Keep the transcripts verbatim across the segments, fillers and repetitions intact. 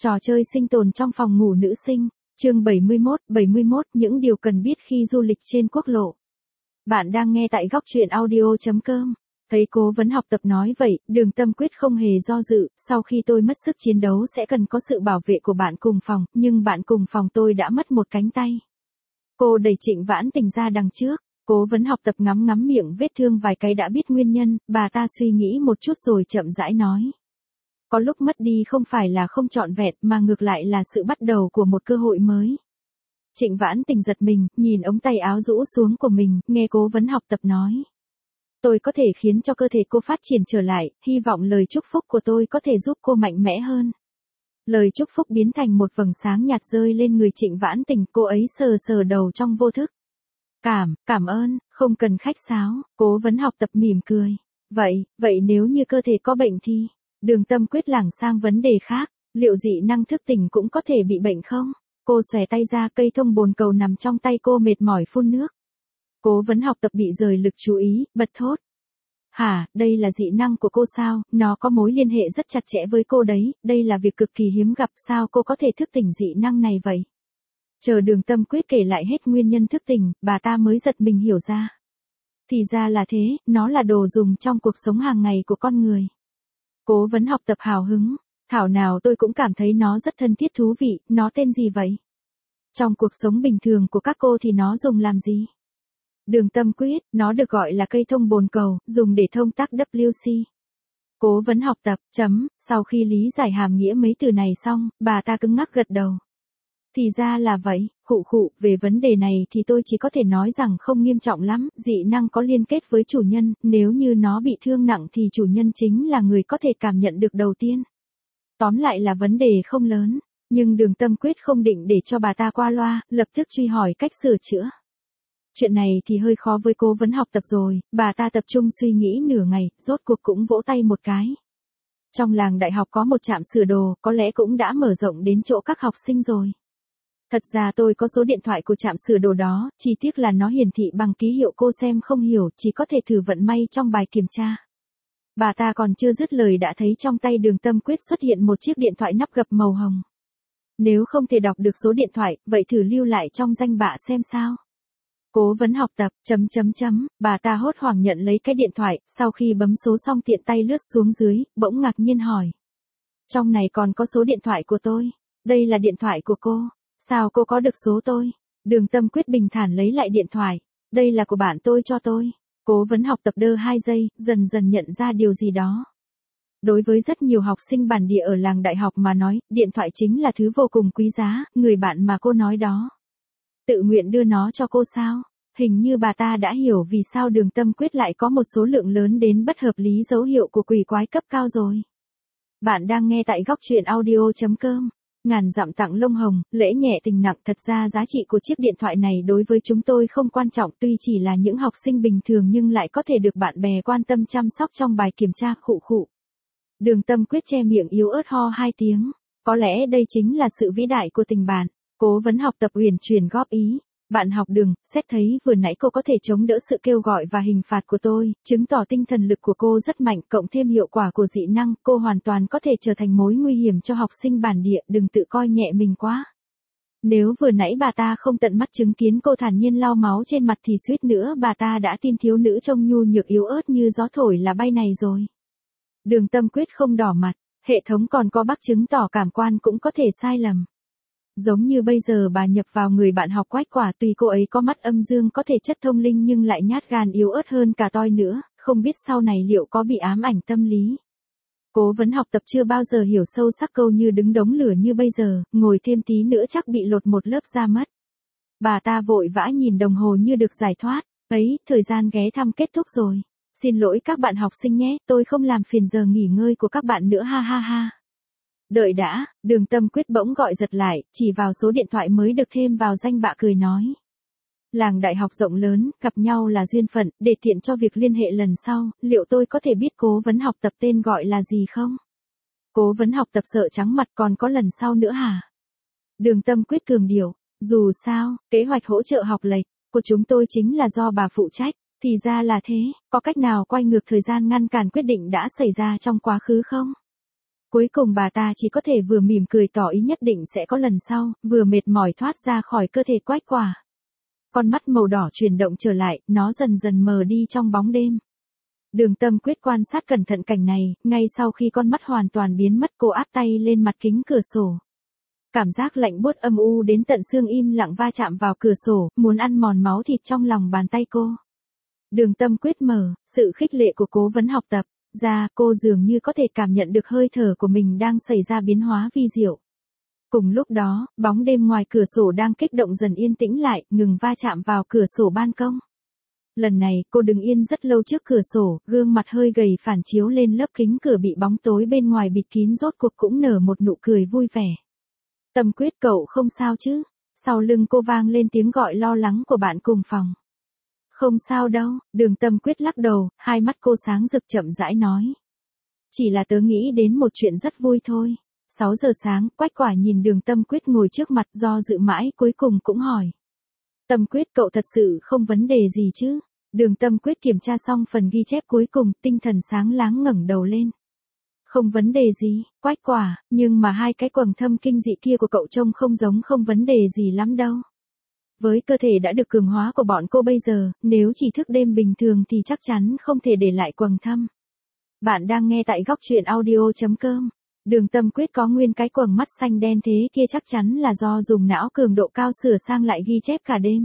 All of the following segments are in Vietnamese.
Trò chơi sinh tồn trong phòng ngủ nữ sinh, chương bảy mươi mốt, bảy mươi mốt những điều cần biết khi du lịch trên quốc lộ. Bạn đang nghe tại góc truyện audio chấm com. Thấy Cố Vấn học tập nói vậy, Đường Tâm Quyết không hề do dự, sau khi tôi mất sức chiến đấu sẽ cần có sự bảo vệ của bạn cùng phòng, nhưng bạn cùng phòng tôi đã mất một cánh tay. Cô đẩy Trịnh Vãn Tình ra đằng trước, Cố Vấn học tập ngắm ngắm miệng vết thương vài cái đã biết nguyên nhân, bà ta suy nghĩ một chút rồi chậm rãi nói. Có lúc mất đi không phải là không trọn vẹn mà ngược lại là sự bắt đầu của một cơ hội mới. Trịnh Vãn Tình giật mình, nhìn ống tay áo rũ xuống của mình, nghe Cố Vấn học tập nói. Tôi có thể khiến cho cơ thể cô phát triển trở lại, hy vọng lời chúc phúc của tôi có thể giúp cô mạnh mẽ hơn. Lời chúc phúc biến thành một vầng sáng nhạt rơi lên người Trịnh Vãn Tình, cô ấy sờ sờ đầu trong vô thức. Cảm, cảm ơn, không cần khách sáo, Cố Vấn học tập mỉm cười. Vậy, vậy nếu như cơ thể có bệnh thì... Đường Tâm Quyết lảng sang vấn đề khác, liệu dị năng thức tỉnh cũng có thể bị bệnh không? Cô xòe tay ra, cây thông bồn cầu nằm trong tay cô mệt mỏi phun nước. Cố Vấn học tập bị rời lực chú ý, bật thốt. Hả, đây là dị năng của cô sao, nó có mối liên hệ rất chặt chẽ với cô đấy, đây là việc cực kỳ hiếm gặp, sao cô có thể thức tỉnh dị năng này vậy? Chờ Đường Tâm Quyết kể lại hết nguyên nhân thức tỉnh, bà ta mới giật mình hiểu ra. Thì ra là thế, nó là đồ dùng trong cuộc sống hàng ngày của con người. Cố Vấn học tập hào hứng, thảo nào tôi cũng cảm thấy nó rất thân thiết thú vị, nó tên gì vậy? Trong cuộc sống bình thường của các cô thì nó dùng làm gì? Đường Tâm Quyết, nó được gọi là cây thông bồn cầu, dùng để thông tắc W C. Cố Vấn học tập, chấm, sau khi lý giải hàm nghĩa mấy từ này xong, bà ta cứng ngắc gật đầu. Thì ra là vậy, khụ khụ, về vấn đề này thì tôi chỉ có thể nói rằng không nghiêm trọng lắm, dị năng có liên kết với chủ nhân, nếu như nó bị thương nặng thì chủ nhân chính là người có thể cảm nhận được đầu tiên. Tóm lại là vấn đề không lớn, nhưng Đường Tâm Quyết không định để cho bà ta qua loa, lập tức truy hỏi cách sửa chữa. Chuyện này thì hơi khó với Cố Vấn học tập rồi, bà ta tập trung suy nghĩ nửa ngày, rốt cuộc cũng vỗ tay một cái. Trong làng đại học có một trạm sửa đồ, có lẽ cũng đã mở rộng đến chỗ các học sinh rồi. Thật ra tôi có số điện thoại của trạm sửa đồ đó, chi tiết là nó hiển thị bằng ký hiệu cô xem không hiểu, chỉ có thể thử vận may trong bài kiểm tra. Bà ta còn chưa dứt lời đã thấy trong tay Đường Tâm Quyết xuất hiện một chiếc điện thoại nắp gập màu hồng. Nếu không thể đọc được số điện thoại, vậy thử lưu lại trong danh bạ xem sao. Cố Vấn học tập, chấm chấm chấm, bà ta hốt hoảng nhận lấy cái điện thoại, sau khi bấm số xong tiện tay lướt xuống dưới, bỗng ngạc nhiên hỏi. Trong này còn có số điện thoại của tôi, đây là điện thoại của cô. Sao cô có được số tôi? Đường Tâm Quyết bình thản lấy lại điện thoại. Đây là của bạn tôi cho tôi. Cố Vấn học tập đơ hai giây, dần dần nhận ra điều gì đó. Đối với rất nhiều học sinh bản địa ở làng đại học mà nói, điện thoại chính là thứ vô cùng quý giá, người bạn mà cô nói đó. Tự nguyện đưa nó cho cô sao? Hình như bà ta đã hiểu vì sao Đường Tâm Quyết lại có một số lượng lớn đến bất hợp lý dấu hiệu của quỷ quái cấp cao rồi. Bạn đang nghe tại góc truyện audio chấm com. Ngàn dặm tặng lông hồng, lễ nhẹ tình nặng, thật ra giá trị của chiếc điện thoại này đối với chúng tôi không quan trọng, tuy chỉ là những học sinh bình thường nhưng lại có thể được bạn bè quan tâm chăm sóc trong bài kiểm tra, khụ khụ. Đường Tâm Quyết che miệng yếu ớt ho hai tiếng, có lẽ đây chính là sự vĩ đại của tình bạn. Cố Vấn học tập uyển chuyển góp ý. Bạn học Đường, xét thấy vừa nãy cô có thể chống đỡ sự kêu gọi và hình phạt của tôi, chứng tỏ tinh thần lực của cô rất mạnh, cộng thêm hiệu quả của dị năng, cô hoàn toàn có thể trở thành mối nguy hiểm cho học sinh bản địa, đừng tự coi nhẹ mình quá. Nếu vừa nãy bà ta không tận mắt chứng kiến cô thản nhiên lau máu trên mặt thì suýt nữa bà ta đã tin thiếu nữ trông nhu nhược yếu ớt như gió thổi là bay này rồi. Đường Tâm Quyết không đỏ mặt, hệ thống còn có bác chứng tỏ cảm quan cũng có thể sai lầm. Giống như bây giờ bà nhập vào người bạn học Quách Quả, tuy cô ấy có mắt âm dương có thể chất thông linh nhưng lại nhát gan yếu ớt hơn cả toi nữa, không biết sau này liệu có bị ám ảnh tâm lý. Cố Vấn học tập chưa bao giờ hiểu sâu sắc câu như đứng đống lửa như bây giờ, ngồi thêm tí nữa chắc bị lột một lớp da mất. Bà ta vội vã nhìn đồng hồ như được giải thoát, ấy, thời gian ghé thăm kết thúc rồi. Xin lỗi các bạn học sinh nhé, tôi không làm phiền giờ nghỉ ngơi của các bạn nữa ha ha ha. Đợi đã, Đường Tâm Quyết bỗng gọi giật lại, chỉ vào số điện thoại mới được thêm vào danh bạ cười nói. Làng đại học rộng lớn, gặp nhau là duyên phận, để tiện cho việc liên hệ lần sau, liệu tôi có thể biết Cố Vấn học tập tên gọi là gì không? Cố Vấn học tập sợ trắng mặt, còn có lần sau nữa hả? Đường Tâm Quyết cường điệu, dù sao, kế hoạch hỗ trợ học lệch của chúng tôi chính là do bà phụ trách, thì ra là thế, có cách nào quay ngược thời gian ngăn cản quyết định đã xảy ra trong quá khứ không? Cuối cùng bà ta chỉ có thể vừa mỉm cười tỏ ý nhất định sẽ có lần sau, vừa mệt mỏi thoát ra khỏi cơ thể Quách Quả. Con mắt màu đỏ chuyển động trở lại, nó dần dần mờ đi trong bóng đêm. Đường Tâm Quyết quan sát cẩn thận cảnh này, ngay sau khi con mắt hoàn toàn biến mất cô áp tay lên mặt kính cửa sổ. Cảm giác lạnh buốt âm u đến tận xương im lặng va chạm vào cửa sổ, muốn ăn mòn máu thịt trong lòng bàn tay cô. Đường Tâm Quyết mở, sự khích lệ của cố vấn học tập, ra cô dường như có thể cảm nhận được hơi thở của mình đang xảy ra biến hóa vi diệu. Cùng lúc đó, bóng đêm ngoài cửa sổ đang kích động dần yên tĩnh lại, ngừng va chạm vào cửa sổ ban công. Lần này, cô đứng yên rất lâu trước cửa sổ, gương mặt hơi gầy phản chiếu lên lớp kính cửa bị bóng tối bên ngoài bịt kín rốt cuộc cũng nở một nụ cười vui vẻ. Tâm Quyết cậu không sao chứ? Sau lưng cô vang lên tiếng gọi lo lắng của bạn cùng phòng. Không sao đâu, Đường Tâm Quyết lắc đầu, hai mắt cô sáng rực chậm rãi nói. Chỉ là tớ nghĩ đến một chuyện rất vui thôi. sáu giờ sáng, Quách Quả nhìn Đường Tâm Quyết ngồi trước mặt do dự mãi cuối cùng cũng hỏi. Tâm Quyết cậu thật sự không vấn đề gì chứ? Đường Tâm Quyết kiểm tra xong phần ghi chép cuối cùng, tinh thần sáng láng ngẩng đầu lên. Không vấn đề gì, Quách Quả, nhưng mà hai cái quầng thâm kinh dị kia của cậu trông không giống không vấn đề gì lắm đâu. Với cơ thể đã được cường hóa của bọn cô bây giờ, nếu chỉ thức đêm bình thường thì chắc chắn không thể để lại quầng thâm. Bạn đang nghe tại góc truyện audio chấm com. Đường Tâm Quyết có nguyên cái quầng mắt xanh đen thế kia chắc chắn là do dùng não cường độ cao sửa sang lại ghi chép cả đêm.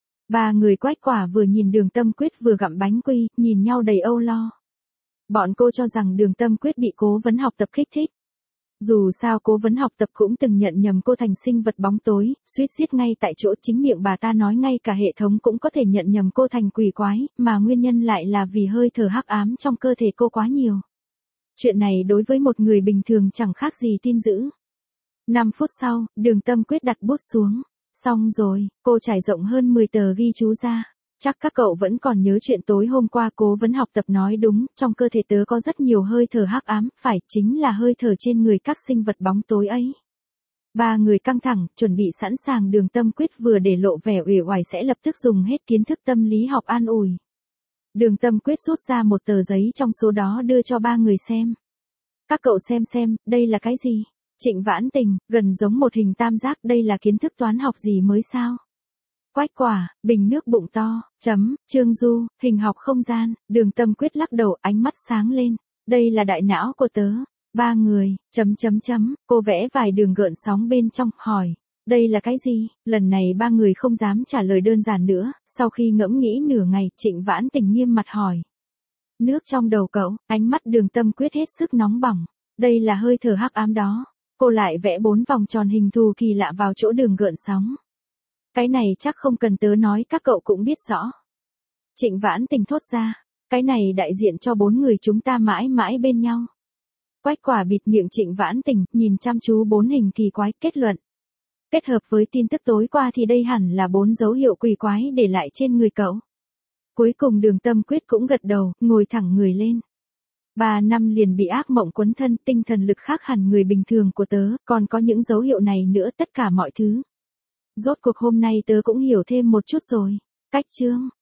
Ba người Quách Quả vừa nhìn Đường Tâm Quyết vừa gặm bánh quy, nhìn nhau đầy âu lo. Bọn cô cho rằng Đường Tâm Quyết bị cố vấn học tập kích thích. Dù sao cố vấn học tập cũng từng nhận nhầm cô thành sinh vật bóng tối, suýt giết ngay tại chỗ, chính miệng bà ta nói ngay cả hệ thống cũng có thể nhận nhầm cô thành quỷ quái, mà nguyên nhân lại là vì hơi thở hắc ám trong cơ thể cô quá nhiều. Chuyện này đối với một người bình thường chẳng khác gì tin dữ. năm phút sau, Đường Tâm Quyết đặt bút xuống. Xong rồi, cô trải rộng hơn mười tờ ghi chú ra. Chắc các cậu vẫn còn nhớ chuyện tối hôm qua cố vấn học tập nói đúng, trong cơ thể tớ có rất nhiều hơi thở hắc ám, phải, chính là hơi thở trên người các sinh vật bóng tối ấy. Ba người căng thẳng, chuẩn bị sẵn sàng. Đường Tâm Quyết vừa để lộ vẻ uể oải sẽ lập tức dùng hết kiến thức tâm lý học an ủi. Đường Tâm Quyết rút ra một tờ giấy trong số đó đưa cho ba người xem. Các cậu xem xem, đây là cái gì? Trịnh Vãn Tình, gần giống một hình tam giác, đây là kiến thức toán học gì mới sao? Quách Quả, bình nước bụng to, chấm, Trương Du, hình học không gian. Đường Tâm Quyết lắc đầu, ánh mắt sáng lên. Đây là đại não của tớ. Ba người, chấm chấm chấm, cô vẽ vài đường gợn sóng bên trong, hỏi. Đây là cái gì? Lần này ba người không dám trả lời đơn giản nữa, sau khi ngẫm nghĩ nửa ngày, Trịnh Vãn Tình nghiêm mặt hỏi. Nước trong đầu cậu, ánh mắt Đường Tâm Quyết hết sức nóng bỏng. Đây là hơi thở hắc ám đó. Cô lại vẽ bốn vòng tròn hình thù kỳ lạ vào chỗ đường gợn sóng. Cái này chắc không cần tớ nói các cậu cũng biết rõ. Trịnh Vãn Tình thốt ra. Cái này đại diện cho bốn người chúng ta mãi mãi bên nhau. Quách Quả bịt miệng Trịnh Vãn Tình, nhìn chăm chú bốn hình kỳ quái, kết luận. Kết hợp với tin tức tối qua thì đây hẳn là bốn dấu hiệu quỷ quái để lại trên người cậu. Cuối cùng Đường Tâm Quyết cũng gật đầu, ngồi thẳng người lên. Ba năm liền bị ác mộng quấn thân, tinh thần lực khác hẳn người bình thường của tớ, còn có những dấu hiệu này nữa, tất cả mọi thứ. Rốt cuộc hôm nay tớ cũng hiểu thêm một chút rồi. Cách chương